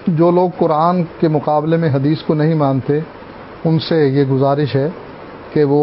جو لوگ قرآن کے مقابلے میں حدیث کو نہیں مانتے ان سے یہ گزارش ہے کہ وہ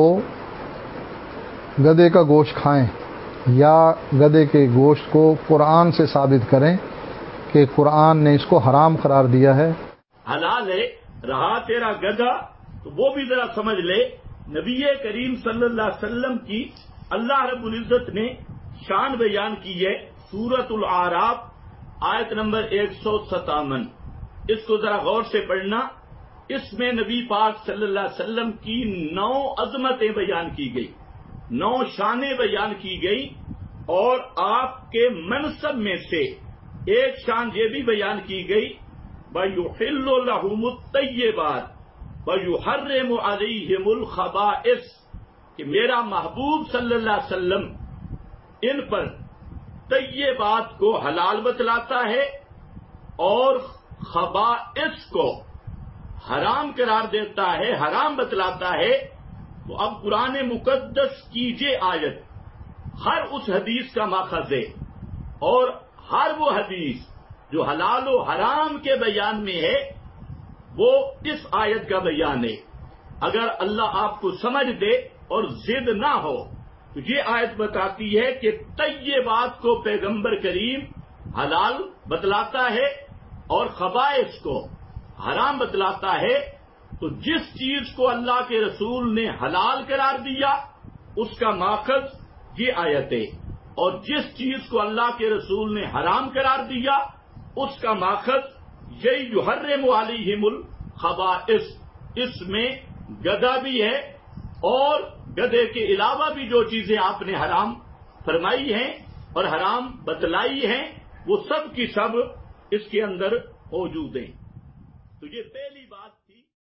گدھے کا گوشت کھائیں یا گدھے کے گوشت کو قرآن سے ثابت کریں کہ قرآن نے اس کو حرام قرار دیا ہے۔ حلال ہے، رہا تیرا گدھا تو وہ بھی ذرا سمجھ لے، نبی کریم صلی اللہ علیہ وسلم کی اللہ رب العزت نے شان بیان کی ہے، سورۃ الاعراف آیت نمبر 157۔ اس کو ذرا غور سے پڑھنا۔ اس میں نبی پاک صلی اللہ علیہ وسلم کی 9 عظمتیں بیان کی گئی، 9 شانیں بیان کی گئی، اور آپ کے منصب میں سے ایک شان یہ بھی بیان کی گئی وَيُحِلُّ لَهُمُ الطَّيِّبَاتِ وَيُحَرِّمُ عَلَيْهِمُ الْخَبَائِثَ، کہ میرا محبوب صلی اللہ علیہ وسلم ان پر طیبات کو حلال بتلاتا ہے اور خبائث کو حرام قرار دیتا ہے، حرام بتلاتا ہے۔ تو اب قرآن مقدس کی یہ آیت ہر اس حدیث کا ماخذ ہے، اور ہر وہ حدیث جو حلال و حرام کے بیان میں ہے وہ اس آیت کا بیان ہے۔ اگر اللہ آپ کو سمجھ دے اور ضد نہ ہو تو یہ آیت بتاتی ہے کہ طیبات کو پیغمبر کریم حلال بتلاتا ہے اور خبائث کو حرام بتلاتا ہے۔ تو جس چیز کو اللہ کے رسول نے حلال قرار دیا اس کا ماخذ یہ آیت ہے، اور جس چیز کو اللہ کے رسول نے حرام قرار دیا اس کا ماخذ یہی یحرم علیہم الخبائث۔ اس میں گدھا بھی ہے اور گدھے کے علاوہ بھی جو چیزیں آپ نے حرام فرمائی ہیں اور حرام بتلائی ہیں وہ سب کی سب اس کے اندر موجود ہیں۔ تو یہ پہلی بات تھی۔